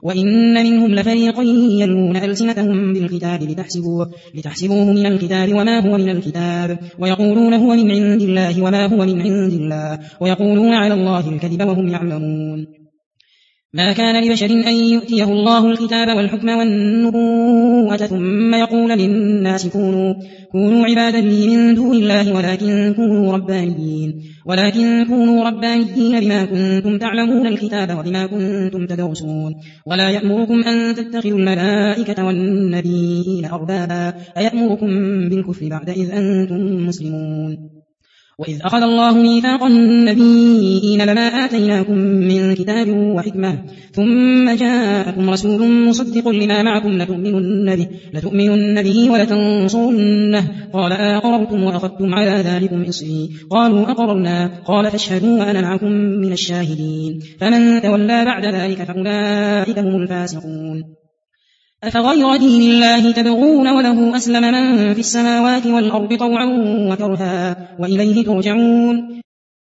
وإن منهم لفريقا يلوون ألسنتهم بالكتاب لتحسبوه من الكتاب وما هو من الكتاب ويقولون هو من عند الله وما هو من عند الله ويقولون على الله الكذب وهم يعلمون. ما كان لبشر أن يؤتيه الله الكتاب والحكم والنبوءة ثم يقول للناس كونوا عبادا لي من دون الله ولكن كونوا ربانيين بما كنتم تعلمون الكتاب وبما كنتم تدرسون. ولا يأمركم أن تتخذوا الملائكة والنبيين أربابا أيأمركم بالكفر بعد إذ أنتم مسلمون. وإذ أخذ الله ميثاق النبيين لما آتيناكم من كتاب وحكمة ثم جاءكم رسول مصدق لما معكم لتؤمنن به ولتنصرنه قال أقررتم وأخذتم على ذلكم إصري قالوا أقررنا قال فاشهدوا وأنا معكم من الشاهدين. فمن تولى بعد ذلك فأولئك هم الفاسقون. أفغير دين الله تبغون وله أسلم من في السماوات والأرض طوعا وكرها وإليه ترجعون.